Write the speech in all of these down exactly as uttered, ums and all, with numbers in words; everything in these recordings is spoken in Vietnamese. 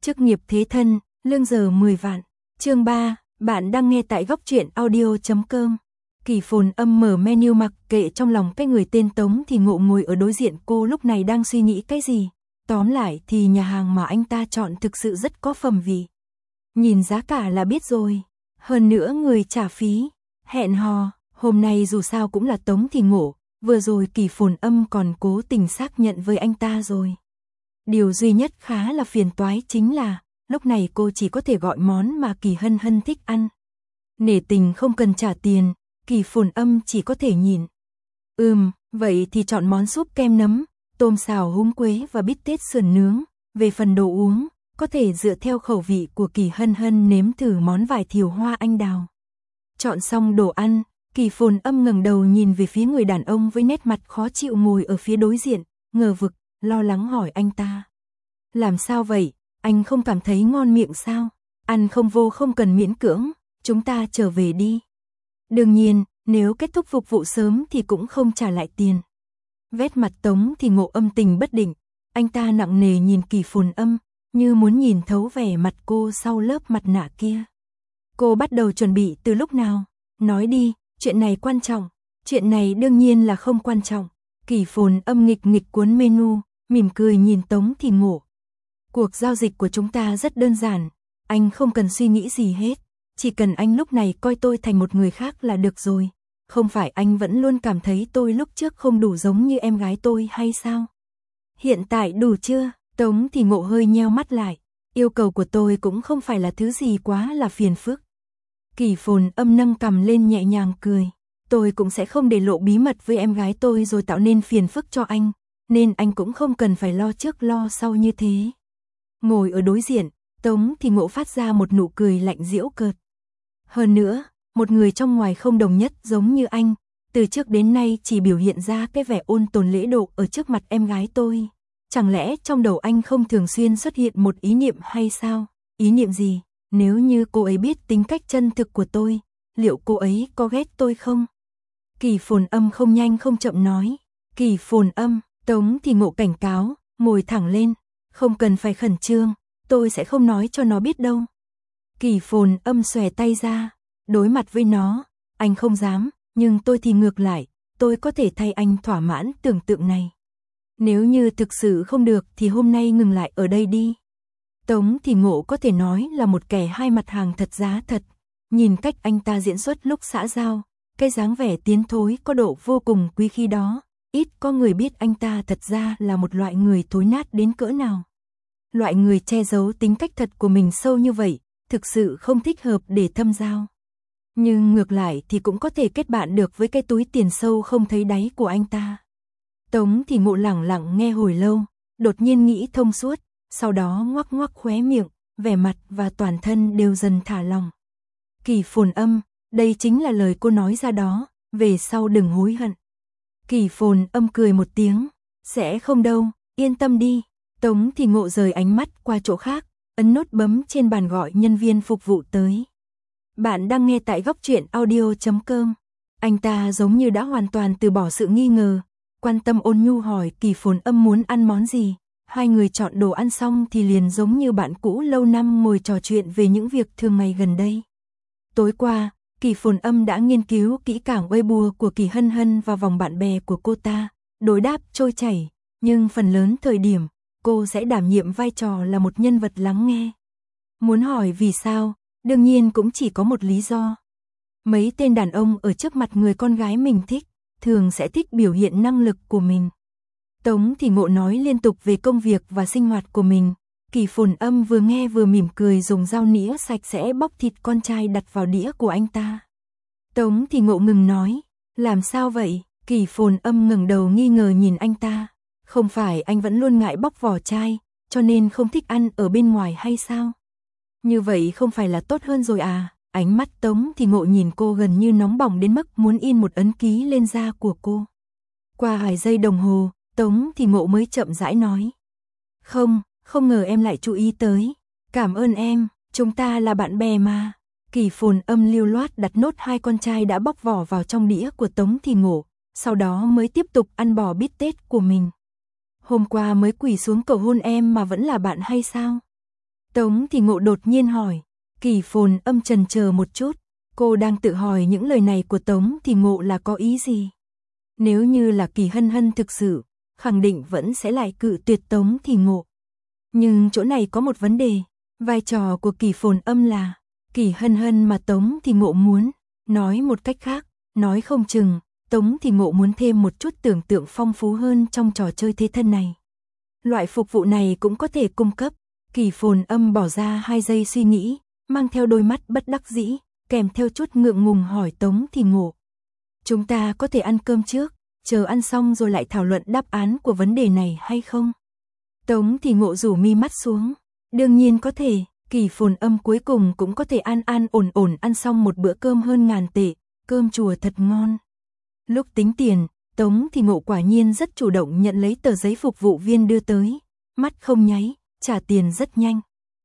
Chức nghiệp thế thân, lương giờ mười vạn. Chương ba, bạn đang nghe tại góc truyện audio chấm com. Kỳ Phồn Âm mở menu mặc kệ trong lòng cái người tên Tống Thì Ngộ ngồi ở đối diện cô lúc này đang suy nghĩ cái gì. Tóm lại thì nhà hàng mà anh ta chọn thực sự rất có phẩm vị. Nhìn giá cả là biết rồi. Hơn nữa người trả phí, hẹn hò, hôm nay dù sao cũng là Tống Thì Ngộ, vừa rồi Kỳ Phồn Âm còn cố tình xác nhận với anh ta rồi. Điều duy nhất khá là phiền toái chính là, lúc này cô chỉ có thể gọi món mà Kỳ Hân Hân thích ăn. Nể tình không cần trả tiền, Kỳ Phồn Âm chỉ có thể nhìn. Ừm, vậy thì chọn món súp kem nấm, tôm xào húng quế và bít tết sườn nướng. Về phần đồ uống, có thể dựa theo khẩu vị của Kỳ Hân Hân nếm thử món vải thiều hoa anh đào. Chọn xong đồ ăn, Kỳ Phồn Âm ngẩng đầu nhìn về phía người đàn ông với nét mặt khó chịu ngồi ở phía đối diện, ngờ vực, lo lắng hỏi anh ta. Làm sao vậy, anh không cảm thấy ngon miệng sao? Ăn không vô không cần miễn cưỡng, chúng ta trở về đi. Đương nhiên, nếu kết thúc phục vụ sớm thì cũng không trả lại tiền. Vét mặt Tống Thì Ngộ âm tình bất định, anh ta nặng nề nhìn Kỳ Phồn Âm, như muốn nhìn thấu vẻ mặt cô sau lớp mặt nạ kia. Cô bắt đầu chuẩn bị từ lúc nào? Nói đi, chuyện này quan trọng. Chuyện này đương nhiên là không quan trọng. Kỳ Phồn Âm nghịch nghịch cuốn menu, mỉm cười nhìn Tống Thì Ngộ. Cuộc giao dịch của chúng ta rất đơn giản, anh không cần suy nghĩ gì hết. Chỉ cần anh lúc này coi tôi thành một người khác là được rồi. Không phải anh vẫn luôn cảm thấy tôi lúc trước không đủ giống như em gái tôi hay sao? Hiện tại đủ chưa? Tống Thì Ngộ hơi nheo mắt lại. Yêu cầu của tôi cũng không phải là thứ gì quá là phiền phức. Kỳ Phồn Âm nâng cằm lên nhẹ nhàng cười. Tôi cũng sẽ không để lộ bí mật với em gái tôi rồi tạo nên phiền phức cho anh. Nên anh cũng không cần phải lo trước lo sau như thế. Ngồi ở đối diện, Tống Thì Ngộ phát ra một nụ cười lạnh giễu cợt. Hơn nữa, một người trong ngoài không đồng nhất giống như anh, từ trước đến nay chỉ biểu hiện ra cái vẻ ôn tồn lễ độ ở trước mặt em gái tôi. Chẳng lẽ trong đầu anh không thường xuyên xuất hiện một ý niệm hay sao? Ý niệm gì? Nếu như cô ấy biết tính cách chân thực của tôi, liệu cô ấy có ghét tôi không? Kỳ Phồn Âm không nhanh không chậm nói. Kỳ Phồn Âm, Tống Thì Ngộ cảnh cáo, ngồi thẳng lên. Không cần phải khẩn trương, tôi sẽ không nói cho nó biết đâu. Kỳ Phồn Âm xòe tay ra, đối mặt với nó, anh không dám, nhưng tôi thì ngược lại, tôi có thể thay anh thỏa mãn tưởng tượng này. Nếu như thực sự không được thì hôm nay ngừng lại ở đây đi. Tống Thì Ngộ có thể nói là một kẻ hai mặt hàng thật giá thật. Nhìn cách anh ta diễn xuất lúc xã giao, cái dáng vẻ tiến thối có độ vô cùng quý khi đó, ít có người biết anh ta thật ra là một loại người thối nát đến cỡ nào. Loại người che giấu tính cách thật của mình sâu như vậy, thực sự không thích hợp để thâm giao. Nhưng ngược lại thì cũng có thể kết bạn được với cái túi tiền sâu không thấy đáy của anh ta. Tống Thì Ngộ lẳng lặng nghe hồi lâu, đột nhiên nghĩ thông suốt, sau đó ngoắc ngoắc khóe miệng, vẻ mặt và toàn thân đều dần thả lòng. Kỳ Phồn Âm, đây chính là lời cô nói ra đó, về sau đừng hối hận. Kỳ Phồn Âm cười một tiếng, sẽ không đâu, yên tâm đi. Tống Thì Ngộ rời ánh mắt qua chỗ khác, ấn nút bấm trên bàn gọi nhân viên phục vụ tới. Bạn đang nghe tại góc truyện audio chấm com. Anh ta giống như đã hoàn toàn từ bỏ sự nghi ngờ, quan tâm ôn nhu hỏi Kỳ Phồn Âm muốn ăn món gì. Hai người chọn đồ ăn xong thì liền giống như bạn cũ lâu năm ngồi trò chuyện về những việc thường ngày gần đây. Tối qua, Kỳ Phồn Âm đã nghiên cứu kỹ càng Weibo của Kỳ Hân Hân và vòng bạn bè của cô ta, đối đáp trôi chảy, nhưng phần lớn thời điểm, cô sẽ đảm nhiệm vai trò là một nhân vật lắng nghe. Muốn hỏi vì sao, đương nhiên cũng chỉ có một lý do. Mấy tên đàn ông ở trước mặt người con gái mình thích, thường sẽ thích biểu hiện năng lực của mình. Tống Thì Ngộ nói liên tục về công việc và sinh hoạt của mình. Kỳ Phồn Âm vừa nghe vừa mỉm cười dùng dao nĩa sạch sẽ bóc thịt con trai đặt vào đĩa của anh ta. Tống Thì Ngộ ngừng nói, làm sao vậy? Kỳ Phồn Âm ngẩng đầu nghi ngờ nhìn anh ta. Không phải anh vẫn luôn ngại bóc vỏ chai, cho nên không thích ăn ở bên ngoài hay sao? Như vậy không phải là tốt hơn rồi à? Ánh mắt Tống Thì Ngộ nhìn cô gần như nóng bỏng đến mức muốn in một ấn ký lên da của cô. Qua vài giây đồng hồ, Tống Thì Ngộ mới chậm rãi nói. Không, không ngờ em lại chú ý tới. Cảm ơn em, chúng ta là bạn bè mà. Kỳ Phồn Âm lưu loát đặt nốt hai con trai đã bóc vỏ vào trong đĩa của Tống Thì Ngộ, sau đó mới tiếp tục ăn bò bít tết của mình. Hôm qua mới quỳ xuống cầu hôn em mà vẫn là bạn hay sao? Tống Thì Ngộ đột nhiên hỏi. Kỳ Phồn Âm chần chờ một chút, cô đang tự hỏi những lời này của Tống Thì Ngộ là có ý gì. Nếu như là Kỳ Hân Hân thực sự, khẳng định vẫn sẽ lại cự tuyệt Tống Thì Ngộ. Nhưng chỗ này có một vấn đề, vai trò của Kỳ Phồn Âm là Kỳ Hân Hân mà Tống Thì Ngộ muốn. Nói một cách khác, nói không chừng, Tống Thì Ngộ muốn thêm một chút tưởng tượng phong phú hơn trong trò chơi thế thân này. Loại phục vụ này cũng có thể cung cấp. Kỳ Phồn Âm bỏ ra hai giây suy nghĩ, mang theo đôi mắt bất đắc dĩ, kèm theo chút ngượng ngùng hỏi Tống Thì Ngộ. Chúng ta có thể ăn cơm trước, chờ ăn xong rồi lại thảo luận đáp án của vấn đề này hay không? Tống Thì Ngộ rủ mi mắt xuống. Đương nhiên có thể, Kỳ Phồn Âm cuối cùng cũng có thể an an ổn ổn ăn xong một bữa cơm hơn ngàn tệ, cơm chùa thật ngon. Lúc tính tiền, Tống Thì Ngộ quả nhiên rất chủ động nhận lấy tờ giấy phục vụ viên đưa tới, mắt không nháy, trả tiền rất nhanh.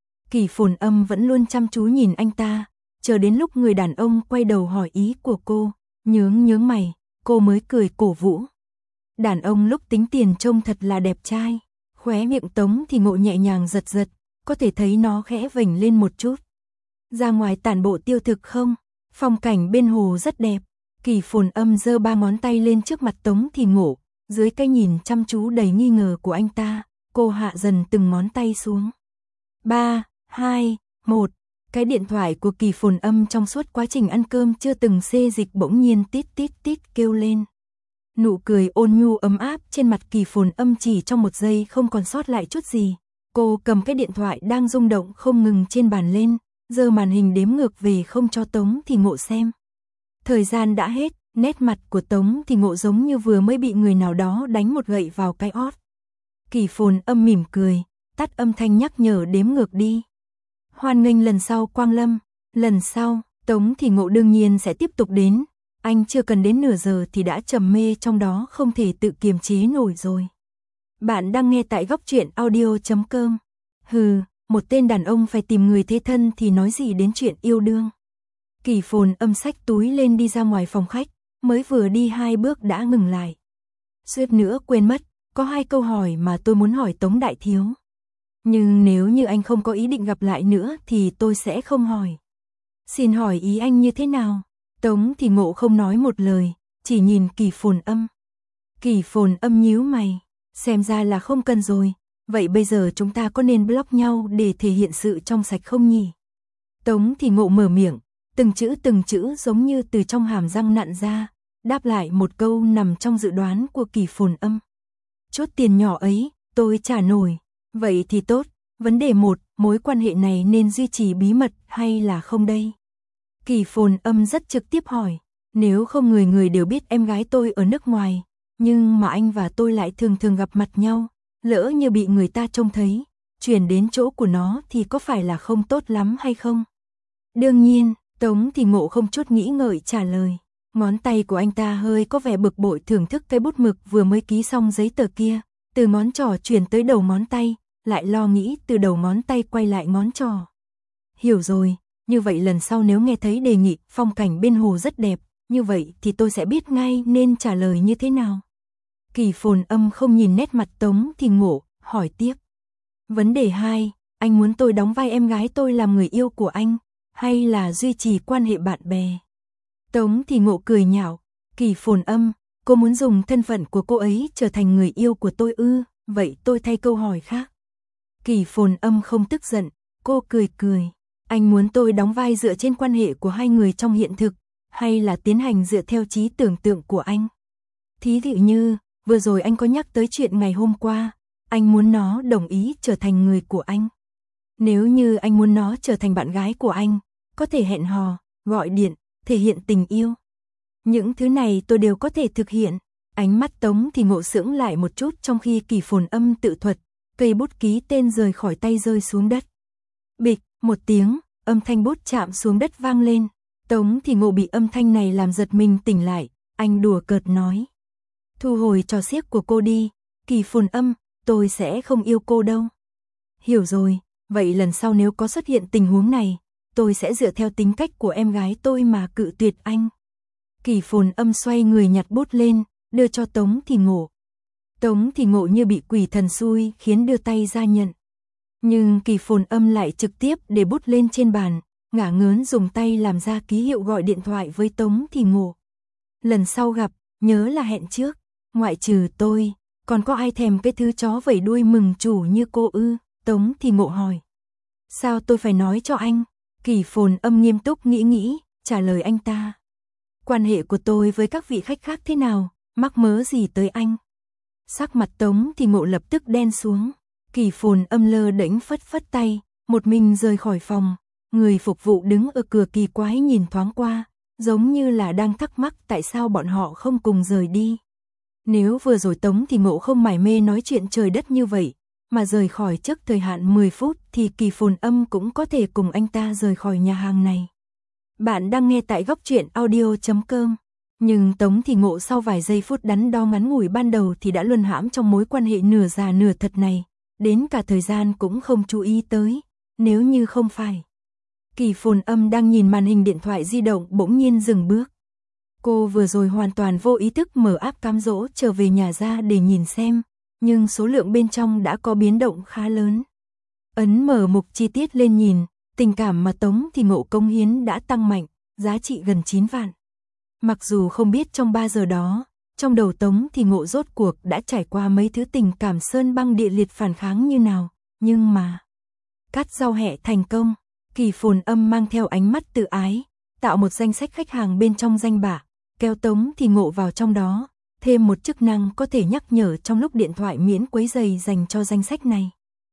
Kỳ Phồn Âm vẫn luôn chăm chú nhìn anh ta, chờ đến lúc người đàn ông quay đầu hỏi ý của cô, nhướng nhướng mày, cô mới cười cổ vũ. Đàn ông lúc tính tiền trông thật là đẹp trai, khóe miệng Tống Thì Ngộ nhẹ nhàng giật giật, có thể thấy nó khẽ vểnh lên một chút. Ra ngoài tản bộ tiêu thực không? Phong cảnh bên hồ rất đẹp. Kỳ Phồn Âm giơ ba ngón tay lên trước mặt Tống Thì Ngộ, dưới cái nhìn chăm chú đầy nghi ngờ của anh ta, cô hạ dần từng ngón tay xuống. ba, hai, một. Cái điện thoại của Kỳ Phồn Âm trong suốt quá trình ăn cơm chưa từng xê dịch bỗng nhiên tít tít tít kêu lên. Nụ cười ôn nhu ấm áp trên mặt Kỳ Phồn Âm chỉ trong một giây không còn sót lại chút gì. Cô cầm cái điện thoại đang rung động không ngừng trên bàn lên, giơ màn hình đếm ngược về không cho Tống Thì Ngộ xem. Thời gian đã hết, nét mặt của Tống Thì Ngộ giống như vừa mới bị người nào đó đánh một gậy vào cái ót. Kỳ Phồn Âm mỉm cười, tắt âm thanh nhắc nhở đếm ngược đi. Hoan nghênh lần sau quang lâm, lần sau, Tống Thì Ngộ đương nhiên sẽ tiếp tục đến. Anh chưa cần đến nửa giờ thì đã trầm mê trong đó không thể tự kiềm chế nổi rồi. Bạn đang nghe tại góc truyện audio chấm com. Hừ, một tên đàn ông phải tìm người thế thân thì nói gì đến chuyện yêu đương. Kỳ Phồn Âm xách túi lên đi ra ngoài phòng khách, mới vừa đi hai bước đã ngừng lại. Suýt nữa quên mất, có hai câu hỏi mà tôi muốn hỏi Tống đại thiếu. Nhưng nếu như anh không có ý định gặp lại nữa thì tôi sẽ không hỏi. Xin hỏi ý anh như thế nào? Tống Thì Ngộ không nói một lời, chỉ nhìn Kỳ Phồn Âm. Kỳ Phồn Âm nhíu mày, xem ra là không cần rồi. Vậy bây giờ chúng ta có nên block nhau để thể hiện sự trong sạch không nhỉ? Tống Thì Ngộ mở miệng, từng chữ từng chữ giống như từ trong hàm răng nặn ra, đáp lại một câu nằm trong dự đoán của Kỳ Phồn Âm. Chút tiền nhỏ ấy, tôi trả nổi. Vậy thì tốt, vấn đề một, mối quan hệ này nên duy trì bí mật hay là không đây? Kỳ Phồn Âm rất trực tiếp hỏi, nếu không người người đều biết em gái tôi ở nước ngoài, nhưng mà anh và tôi lại thường thường gặp mặt nhau, lỡ như bị người ta trông thấy, chuyển đến chỗ của nó thì có phải là không tốt lắm hay không? Đương nhiên, Tống Thì Ngộ không chút nghĩ ngợi trả lời. Ngón tay của anh ta hơi có vẻ bực bội thưởng thức cái bút mực vừa mới ký xong giấy tờ kia, từ ngón trỏ chuyển tới đầu ngón tay, lại lo nghĩ từ đầu ngón tay quay lại ngón trỏ. Hiểu rồi, như vậy lần sau nếu nghe thấy đề nghị phong cảnh bên hồ rất đẹp, như vậy thì tôi sẽ biết ngay nên trả lời như thế nào. Kỳ Phồn Âm không nhìn nét mặt Tống Thì Ngộ, hỏi tiếp. Vấn đề hai, anh muốn tôi đóng vai em gái tôi làm người yêu của anh, hay là duy trì quan hệ bạn bè? Tống Thì Ngộ cười nhạo, Kỳ Phồn Âm, cô muốn dùng thân phận của cô ấy trở thành người yêu của tôi ư, vậy tôi thay câu hỏi khác. Kỳ Phồn Âm không tức giận, cô cười cười, anh muốn tôi đóng vai dựa trên quan hệ của hai người trong hiện thực, hay là tiến hành dựa theo trí tưởng tượng của anh? Thí dụ như, vừa rồi anh có nhắc tới chuyện ngày hôm qua, anh muốn nó đồng ý trở thành người của anh. Nếu như anh muốn nó trở thành bạn gái của anh, có thể hẹn hò, gọi điện, thể hiện tình yêu. Những thứ này tôi đều có thể thực hiện. Ánh mắt Tống Thì Ngộ sững lại một chút trong khi Kỳ Phồn Âm tự thuật, cây bút ký tên rời khỏi tay rơi xuống đất. Bịch, một tiếng, âm thanh bút chạm xuống đất vang lên. Tống Thì Ngộ bị âm thanh này làm giật mình tỉnh lại, anh đùa cợt nói. Thu hồi trò xiếc của cô đi, Kỳ Phồn Âm, tôi sẽ không yêu cô đâu. Hiểu rồi, vậy lần sau nếu có xuất hiện tình huống này, tôi sẽ dựa theo tính cách của em gái tôi mà cự tuyệt anh. Kỳ Phồn Âm xoay người nhặt bút lên, đưa cho Tống Thì Ngộ. Tống Thì Ngộ như bị quỷ thần xui khiến đưa tay ra nhận. Nhưng Kỳ Phồn Âm lại trực tiếp để bút lên trên bàn, ngả ngớn dùng tay làm ra ký hiệu gọi điện thoại với Tống Thì Ngộ. Lần sau gặp, nhớ là hẹn trước, ngoại trừ tôi, còn có ai thèm cái thứ chó vẩy đuôi mừng chủ như cô ư? Tống Thì Ngộ hỏi. Sao tôi phải nói cho anh? Kỳ Phồn Âm nghiêm túc nghĩ nghĩ, trả lời anh ta. Quan hệ của tôi với các vị khách khác thế nào, mắc mớ gì tới anh? Sắc mặt Tống Thì Ngộ lập tức đen xuống. Kỳ Phồn Âm lơ đễnh phất phất tay, một mình rời khỏi phòng. Người phục vụ đứng ở cửa kỳ quái nhìn thoáng qua, giống như là đang thắc mắc tại sao bọn họ không cùng rời đi. Nếu vừa rồi Tống Thì Ngộ không mải mê nói chuyện trời đất như vậy, mà rời khỏi trước thời hạn mười phút thì Kỳ Phồn Âm cũng có thể cùng anh ta rời khỏi nhà hàng này. Bạn đang nghe tại góc truyện audio chấm com. Nhưng Tống Thì Ngộ sau vài giây phút đắn đo ngắn ngủi ban đầu thì đã luân hãm trong mối quan hệ nửa già nửa thật này, đến cả thời gian cũng không chú ý tới, nếu như không phải. Kỳ Phồn Âm đang nhìn màn hình điện thoại di động bỗng nhiên dừng bước. Cô vừa rồi hoàn toàn vô ý thức mở app cám dỗ trở về nhà ra để nhìn xem, nhưng số lượng bên trong đã có biến động khá lớn. Ấn mở mục chi tiết lên nhìn, tình cảm mà Tống Thì Ngộ cống hiến đã tăng mạnh, giá trị gần chín vạn. Mặc dù không biết trong ba giờ đó, trong đầu Tống Thì Ngộ rốt cuộc đã trải qua mấy thứ tình cảm sơn băng địa liệt phản kháng như nào, nhưng mà cắt rau hẹ thành công. Kỳ Phồn Âm mang theo ánh mắt tự ái, tạo một danh sách khách hàng bên trong danh bạ, kéo Tống Thì Ngộ vào trong đó, thêm một chức năng có thể nhắc nhở trong lúc điện thoại miễn quấy rầy dành cho danh sách này.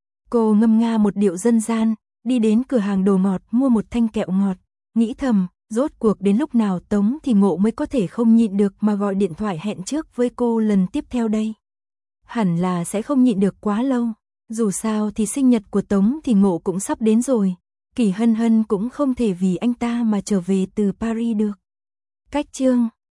Cô ngâm nga một điệu dân gian, đi đến cửa hàng đồ ngọt mua một thanh kẹo ngọt, nghĩ thầm, rốt cuộc đến lúc nào Tống Thì Ngộ mới có thể không nhịn được mà gọi điện thoại hẹn trước với cô lần tiếp theo đây. Hẳn là sẽ không nhịn được quá lâu, dù sao thì sinh nhật của Tống Thì Ngộ cũng sắp đến rồi. Kỳ Hân Hân cũng không thể vì anh ta mà trở về từ Paris được. Cách chương